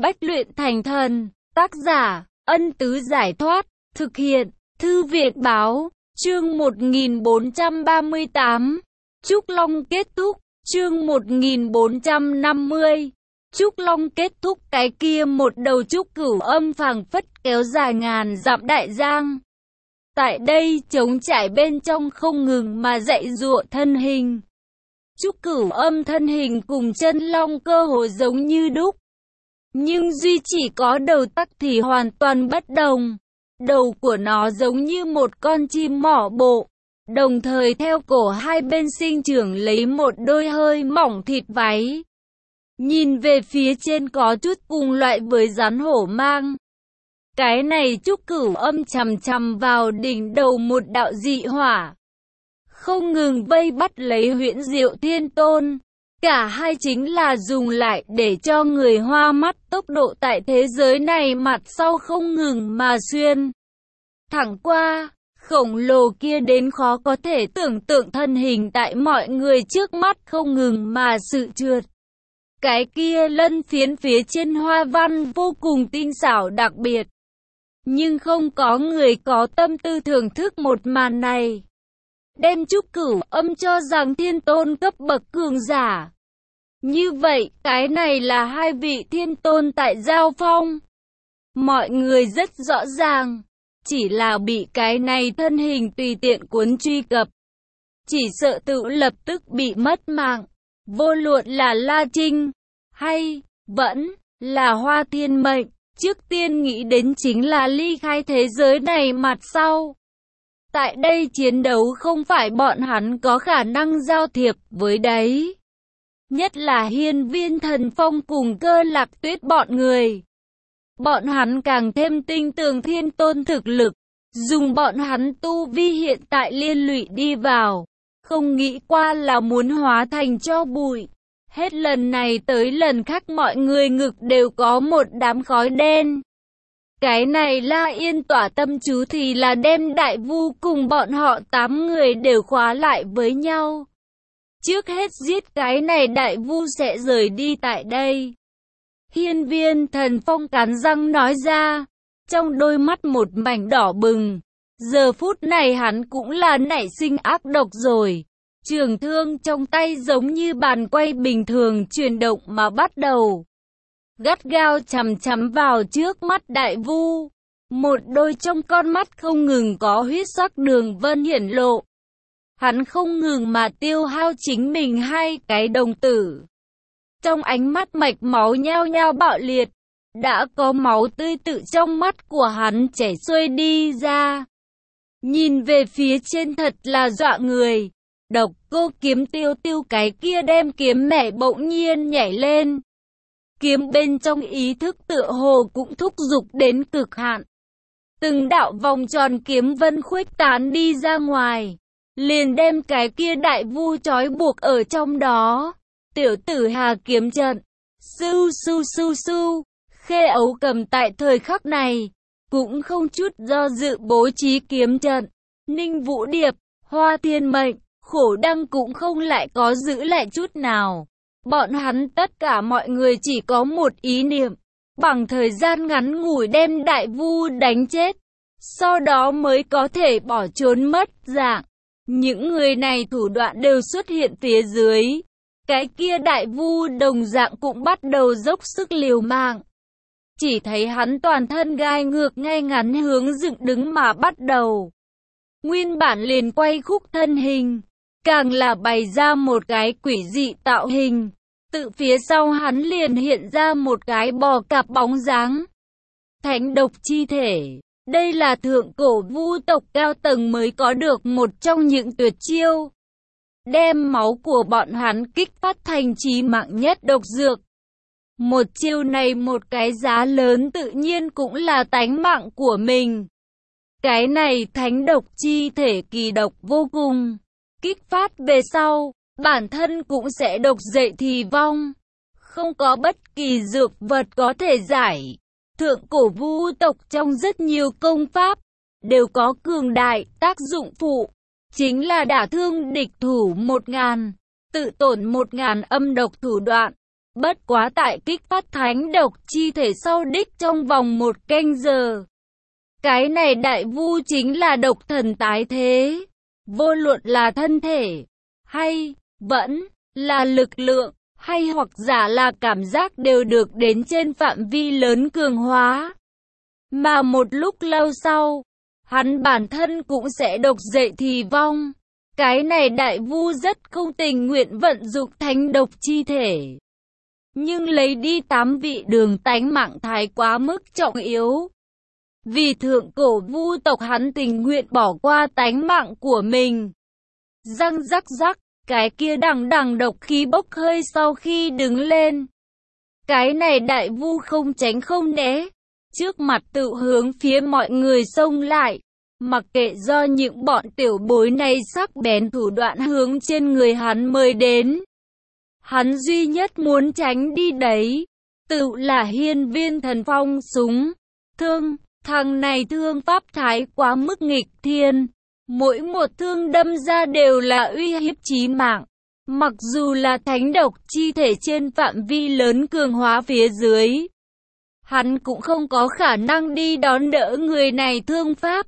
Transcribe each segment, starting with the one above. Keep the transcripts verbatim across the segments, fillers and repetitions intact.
Bách luyện thành thần. Tác giả, Ân Tứ Giải Thoát. Thực hiện, Thư viện Báo. Chương một nghìn bốn trăm ba mươi tám. Trúc Long kết thúc. Chương một nghìn bốn trăm năm mươi. Trúc Long kết thúc. Cái kia một đầu trúc cửu âm phảng phất kéo dài ngàn dặm đại giang. Tại đây trống trải bên trong không ngừng mà dạy dụa thân hình. Trúc cửu âm thân hình cùng chân long cơ hồ giống như đúc. Nhưng duy chỉ có đầu tắc thì hoàn toàn bất đồng. Đầu của nó giống như một con chim mỏ bộ. Đồng thời theo cổ hai bên sinh trưởng lấy một đôi hơi mỏng thịt váy. Nhìn về phía trên có chút cùng loại với rắn hổ mang. Cái này trúc cửu âm chằm chằm vào đỉnh đầu một đạo dị hỏa. Không ngừng vây bắt lấy Huyễn Diệu Thiên Tôn. Cả hai chính là dùng lại để cho người hoa mắt. Tốc độ tại thế giới này mặt sau không ngừng mà xuyên thẳng qua. Khổng lồ kia đến khó có thể tưởng tượng thân hình tại mọi người trước mắt không ngừng mà sự trượt. Cái kia lân phiến phía trên hoa văn vô cùng tinh xảo đặc biệt. Nhưng không có người có tâm tư thưởng thức một màn này. Đem trúc cửu âm cho rằng thiên tôn cấp bậc cường giả. Như vậy, cái này là hai vị thiên tôn tại giao phong. Mọi người rất rõ ràng. Chỉ là bị cái này thân hình tùy tiện cuốn truy cập. Chỉ sợ tự lập tức bị mất mạng. Vô luận là La Trinh, hay, vẫn, là Hoa Thiên Mệnh. Trước tiên nghĩ đến chính là ly khai thế giới này mặt sau. Tại đây chiến đấu không phải bọn hắn có khả năng giao thiệp với đấy. Nhất là Hiên Viên Thần Phong cùng Cơ Lạc Tuyết bọn người. Bọn hắn càng thêm tin tưởng thiên tôn thực lực. Dùng bọn hắn tu vi hiện tại liên lụy đi vào. Không nghĩ qua là muốn hóa thành cho bụi. Hết lần này tới lần khác mọi người ngực đều có một đám khói đen. Cái này La Yên tỏa tâm chú thì là đem Đại Vu cùng bọn họ tám người đều khóa lại với nhau. Trước hết giết cái này Đại Vu sẽ rời đi tại đây. Hiên Viên Thần Phong cắn răng nói ra. Trong đôi mắt một mảnh đỏ bừng. Giờ phút này hắn cũng là nảy sinh ác độc rồi. Trường thương trong tay giống như bàn quay bình thường chuyển động mà bắt đầu. Gắt gao chằm chằm vào trước mắt Đại Vu. Một đôi trong con mắt không ngừng có huyết sắc đường vân hiển lộ. Hắn không ngừng mà tiêu hao chính mình hai cái đồng tử. Trong ánh mắt mạch máu nhao nhao bạo liệt. Đã có máu tươi tự trong mắt của hắn chảy xuôi đi ra. Nhìn về phía trên thật là dọa người. Độc Cô Kiếm Tiêu Tiêu cái kia đem kiếm mẹ bỗng nhiên nhảy lên. Kiếm bên trong ý thức tựa hồ cũng thúc giục đến cực hạn. Từng đạo vòng tròn kiếm vân khuếch tán đi ra ngoài. Liền đem cái kia Đại Vu trói buộc ở trong đó. Tiểu Tử Hà kiếm trận. Su su su su. Khê Ấu Cầm tại thời khắc này. Cũng không chút do dự bố trí kiếm trận. Ninh Vũ Điệp, Hoa Thiên Mệnh, Khổ Đăng cũng không lại có giữ lại chút nào. Bọn hắn tất cả mọi người chỉ có một ý niệm. Bằng thời gian ngắn ngủi đem Đại Vu đánh chết. Sau đó mới có thể bỏ trốn mất dạng. Những người này thủ đoạn đều xuất hiện phía dưới. Cái kia Đại Vu đồng dạng cũng bắt đầu dốc sức liều mạng. Chỉ thấy hắn toàn thân gai ngược ngay ngắn hướng dựng đứng mà bắt đầu. Nguyên bản liền quay khúc thân hình. Càng là bày ra một cái quỷ dị tạo hình. Tự phía sau hắn liền hiện ra một cái bò cạp bóng dáng. Thánh độc chi thể. Đây là thượng cổ vu tộc cao tầng mới có được một trong những tuyệt chiêu. Đem máu của bọn hắn kích phát thành chí mạng nhất độc dược. Một chiêu này một cái giá lớn tự nhiên cũng là tánh mạng của mình. Cái này thánh độc chi thể kỳ độc vô cùng. Kích phát về sau, bản thân cũng sẽ độc dậy thì vong. Không có bất kỳ dược vật có thể giải. Thượng cổ vu tộc trong rất nhiều công pháp, đều có cường đại tác dụng phụ. Chính là đả thương địch thủ một ngàn, tự tổn một ngàn âm độc thủ đoạn. Bất quá tại kích phát thánh độc chi thể sau đích trong vòng một canh giờ. Cái này đại vu chính là độc thần tái thế. Vô luận là thân thể, hay, vẫn, là lực lượng, hay hoặc giả là cảm giác đều được đến trên phạm vi lớn cường hóa. Mà một lúc lâu sau, hắn bản thân cũng sẽ độc dậy thì vong. Cái này đại vu rất không tình nguyện vận dụng thánh độc chi thể. Nhưng lấy đi tám vị đường tánh mạng thái quá mức trọng yếu. Vì thượng cổ vu tộc hắn tình nguyện bỏ qua tánh mạng của mình. Răng rắc rắc, cái kia đằng đằng độc khí bốc hơi sau khi đứng lên. Cái này đại vu không tránh không né. Trước mặt tự hướng phía mọi người xông lại. Mặc kệ do những bọn tiểu bối này sắc bén thủ đoạn hướng trên người hắn mới đến. Hắn duy nhất muốn tránh đi đấy, tự là hiên viên thần phong súng. Thương, thằng này thương pháp thái quá mức nghịch thiên. Mỗi một thương đâm ra đều là uy hiếp chí mạng. Mặc dù là thánh độc chi thể trên phạm vi lớn cường hóa phía dưới. Hắn cũng không có khả năng đi đón đỡ người này thương pháp.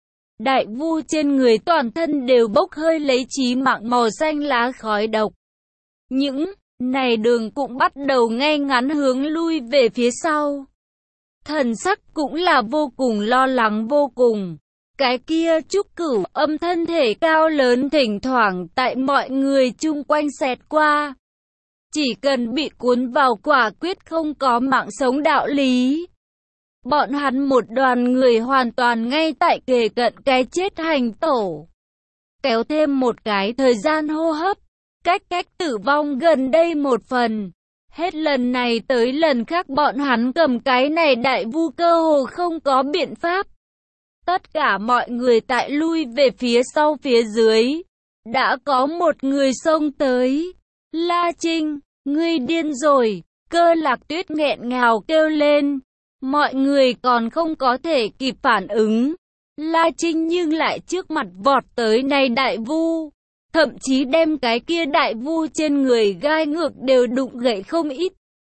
Đại vu trên người toàn thân đều bốc hơi lấy chí mạng màu xanh lá khói độc. Những này đường cũng bắt đầu ngay ngắn hướng lui về phía sau. Thần sắc cũng là vô cùng lo lắng vô cùng. Cái kia trúc cửu âm thân thể cao lớn thỉnh thoảng tại mọi người chung quanh xẹt qua. Chỉ cần bị cuốn vào quả quyết không có mạng sống đạo lý. Bọn hắn một đoàn người hoàn toàn ngay tại kề cận cái chết hành tổ. Kéo thêm một cái thời gian hô hấp, cách cách tử vong gần đây một phần. Hết lần này tới lần khác bọn hắn cầm cái này đại vu cơ hồ không có biện pháp. Tất cả mọi người tại lui về phía sau phía dưới. Đã có một người xông tới. La Trinh, ngươi điên rồi, Cơ Lạc Tuyết nghẹn ngào kêu lên. Mọi người còn không có thể kịp phản ứng. La Trinh nhưng lại trước mặt vọt tới này đại vu. Thậm chí đem cái kia đại vu trên người gai ngược đều đụng gãy không ít.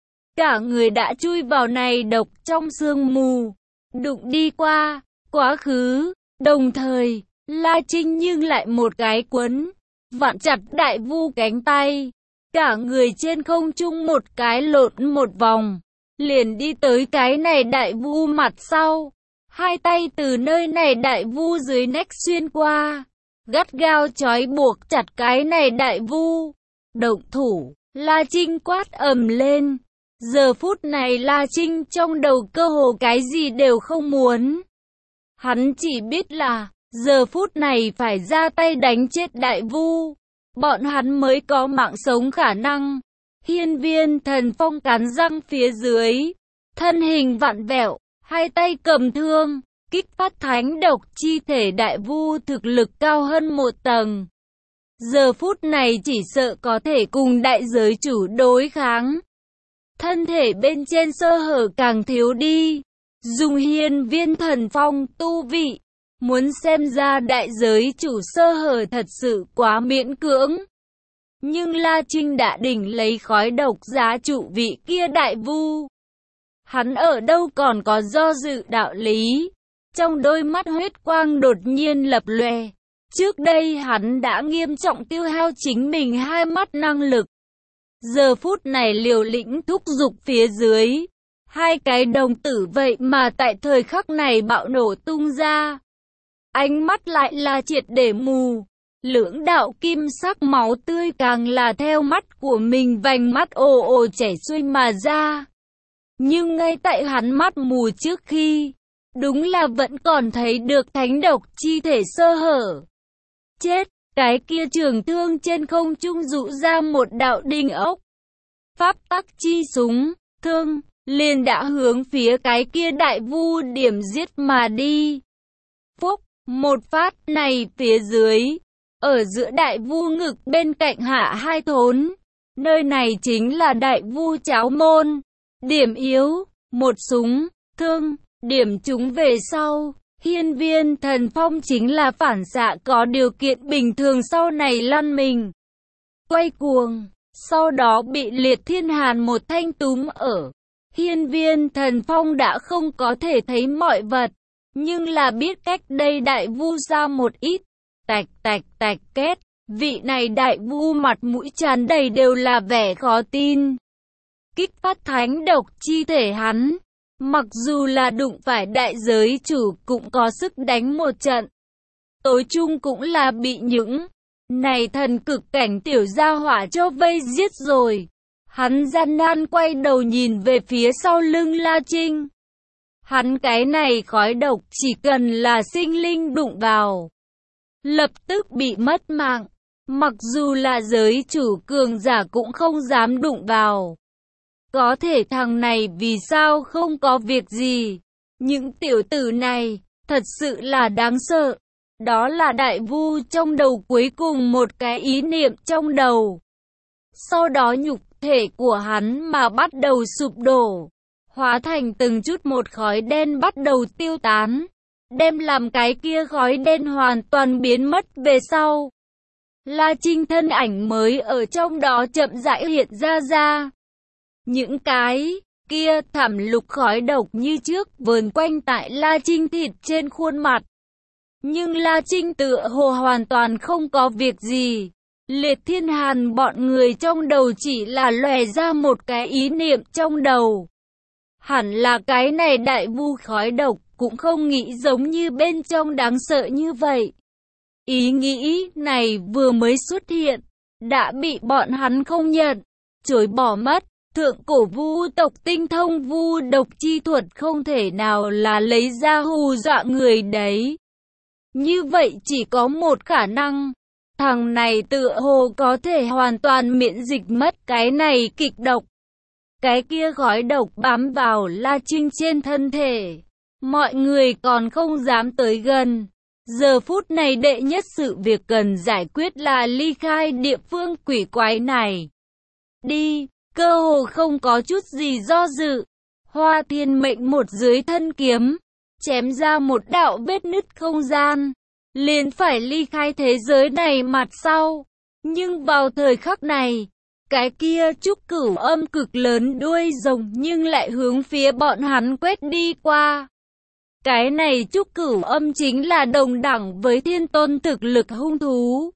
Cả người đã chui vào này độc trong sương mù. Đụng đi qua, quá khứ. Đồng thời, La Trinh nhưng lại một cái quấn. Vặn chặt đại vu cánh tay. Cả người trên không trung một cái lộn một vòng. Liền đi tới cái này đại vu mặt sau. Hai tay từ nơi này đại vu dưới nách xuyên qua. Gắt gao trói buộc chặt cái này đại vu. Động thủ, La Trinh quát ầm lên. Giờ phút này La Trinh trong đầu cơ hồ cái gì đều không muốn. Hắn chỉ biết là, giờ phút này phải ra tay đánh chết đại vu. Bọn hắn mới có mạng sống khả năng. Hiên viên thần phong cắn răng phía dưới. Thân hình vặn vẹo, hai tay cầm thương. Kích phát thánh độc chi thể đại vu thực lực cao hơn một tầng. Giờ phút này chỉ sợ có thể cùng đại giới chủ đối kháng. Thân thể bên trên sơ hở càng thiếu đi. Dùng hiên viên thần phong tu vị. Muốn xem ra đại giới chủ sơ hở thật sự quá miễn cưỡng. Nhưng La Trinh đã đỉnh lấy khói độc giá trụ vị kia đại vu. Hắn ở đâu còn có do dự đạo lý. Trong đôi mắt huyết quang đột nhiên lập lòe. Trước đây hắn đã nghiêm trọng tiêu hao chính mình hai mắt năng lực. Giờ phút này liều lĩnh thúc giục phía dưới. Hai cái đồng tử vậy mà tại thời khắc này bạo nổ tung ra. Ánh mắt lại là triệt để mù. Lưỡng đạo kim sắc máu tươi càng là theo mắt của mình vành mắt ồ ồ chảy xuôi mà ra. Nhưng ngay tại hắn mắt mù trước khi, đúng là vẫn còn thấy được thánh độc chi thể sơ hở. Chết, cái kia trường thương trên không trung dụ ra một đạo đinh ốc. Pháp tắc chi súng, thương, liền đã hướng phía cái kia đại vu điểm giết mà đi. Phúc, một phát này phía dưới, ở giữa đại vu ngực bên cạnh hạ hai thốn. Nơi này chính là đại vu cháo môn. Điểm yếu, một súng, thương, điểm chúng về sau. Hiên viên thần phong chính là phản xạ có điều kiện bình thường sau này lăn mình. Quay cuồng, Sau đó bị Liệt Thiên Hàn một thanh túm ở hiên viên thần phong, đã không có thể thấy mọi vật, nhưng là biết cách đây đại vu ra một ít. Tạch tạch tạch két, vị này đại vu mặt mũi tràn đầy đều là vẻ khó tin. Kích phát thánh độc chi thể hắn, mặc dù là đụng phải đại giới chủ cũng có sức đánh một trận. Tối chung cũng là bị những này thần cực cảnh tiểu gia hỏa cho vây giết rồi. Hắn gian nan quay đầu nhìn về phía sau lưng La Trinh. Hắn cái này khói độc chỉ cần là sinh linh đụng vào, lập tức bị mất mạng. Mặc dù là giới chủ cường giả cũng không dám đụng vào. Có thể thằng này vì sao không có việc gì? Những tiểu tử này, thật sự là đáng sợ. Đó là đại vu trong đầu cuối cùng một cái ý niệm trong đầu. Sau đó nhục thể của hắn mà bắt đầu sụp đổ, hóa thành từng chút một khói đen bắt đầu tiêu tán. Đem làm cái kia khói đen hoàn toàn biến mất về sau, La Trinh thân ảnh mới ở trong đó chậm rãi hiện ra ra. Những cái kia thảm lục khói độc như trước vờn quanh tại La Trinh thịt trên khuôn mặt. Nhưng La Trinh tựa hồ hoàn toàn không có việc gì. Liệt Thiên Hàn bọn người trong đầu chỉ là lòe ra một cái ý niệm trong đầu. Hẳn là cái này đại vu khói độc cũng không nghĩ giống như bên trong đáng sợ như vậy. Ý nghĩ này vừa mới xuất hiện, đã bị bọn hắn không nhận, chối bỏ mất. Thượng cổ vu tộc tinh thông vu độc chi thuật không thể nào là lấy ra hù dọa người đấy. Như vậy chỉ có một khả năng, thằng này tựa hồ có thể hoàn toàn miễn dịch mất cái này kịch độc. Cái kia khói độc bám vào La Trinh trên thân thể, mọi người còn không dám tới gần. Giờ phút này đệ nhất sự việc cần giải quyết là ly khai địa phương quỷ quái này. Đi, cơ hồ không có chút gì do dự. Hoa Thiên Mệnh một dưới thân kiếm, chém ra một đạo vết nứt không gian, liền phải ly khai thế giới này mặt sau. Nhưng vào thời khắc này, cái kia trúc cửu âm cực lớn đuôi rồng nhưng lại hướng phía bọn hắn quét đi qua. Cái này trúc cửu âm chính là đồng đẳng với thiên tôn thực lực hung thú.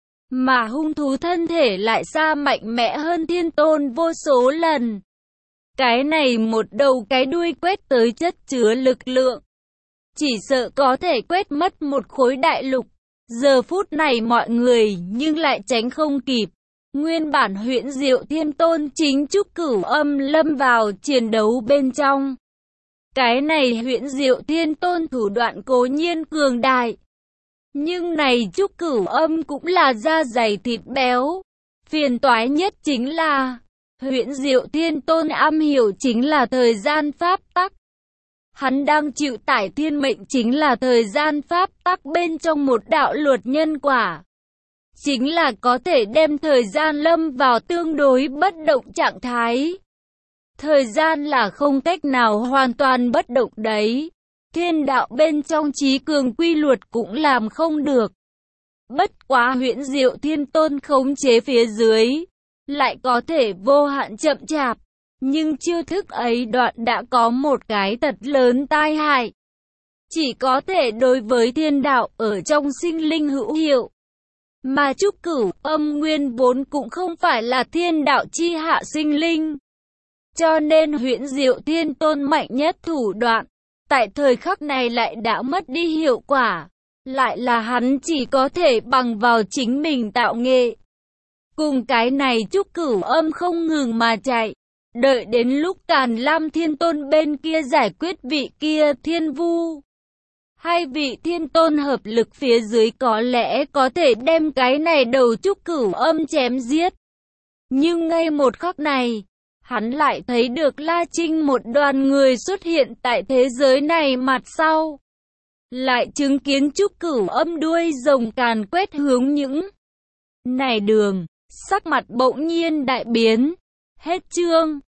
Mà hung thú thân thể lại xa mạnh mẽ hơn thiên tôn vô số lần. Cái này một đầu cái đuôi quét tới chất chứa lực lượng, chỉ sợ có thể quét mất một khối đại lục. Giờ phút này mọi người nhưng lại tránh không kịp. Nguyên bản huyễn diệu thiên tôn chính trúc cửu âm lâm vào chiến đấu bên trong. Cái này huyễn diệu thiên tôn thủ đoạn cố nhiên cường đại, nhưng này trúc cửu âm cũng là da dày thịt béo. Phiền toái nhất chính là huyễn diệu thiên tôn am hiểu chính là thời gian pháp tắc. Hắn đang chịu tải thiên mệnh chính là thời gian pháp tắc bên trong một đạo luật nhân quả. Chính là có thể đem thời gian lâm vào tương đối bất động trạng thái. Thời gian là không cách nào hoàn toàn bất động đấy. Thiên đạo bên trong trí cường quy luật cũng làm không được. Bất quá huyễn diệu thiên tôn khống chế phía dưới, lại có thể vô hạn chậm chạp. Nhưng chiêu thức ấy đoạn đã có một cái thật lớn tai hại. Chỉ có thể đối với thiên đạo ở trong sinh linh hữu hiệu. Mà trúc cửu âm nguyên vốn cũng không phải là thiên đạo chi hạ sinh linh. Cho nên huyễn diệu thiên tôn mạnh nhất thủ đoạn, tại thời khắc này lại đã mất đi hiệu quả. Lại là hắn chỉ có thể bằng vào chính mình tạo nghệ. Cùng cái này trúc cửu âm không ngừng mà chạy. Đợi đến lúc Càn Lam Thiên Tôn bên kia giải quyết vị kia thiên vu, hai vị thiên tôn hợp lực phía dưới có lẽ có thể đem cái này đầu trúc cửu âm chém giết. Nhưng ngay một khắc này, hắn lại thấy được La Trinh một đoàn người xuất hiện tại thế giới này mặt sau. Lại chứng kiến trúc cửu âm đuôi rồng càn quét hướng những này đường, sắc mặt bỗng nhiên đại biến. Hết chương.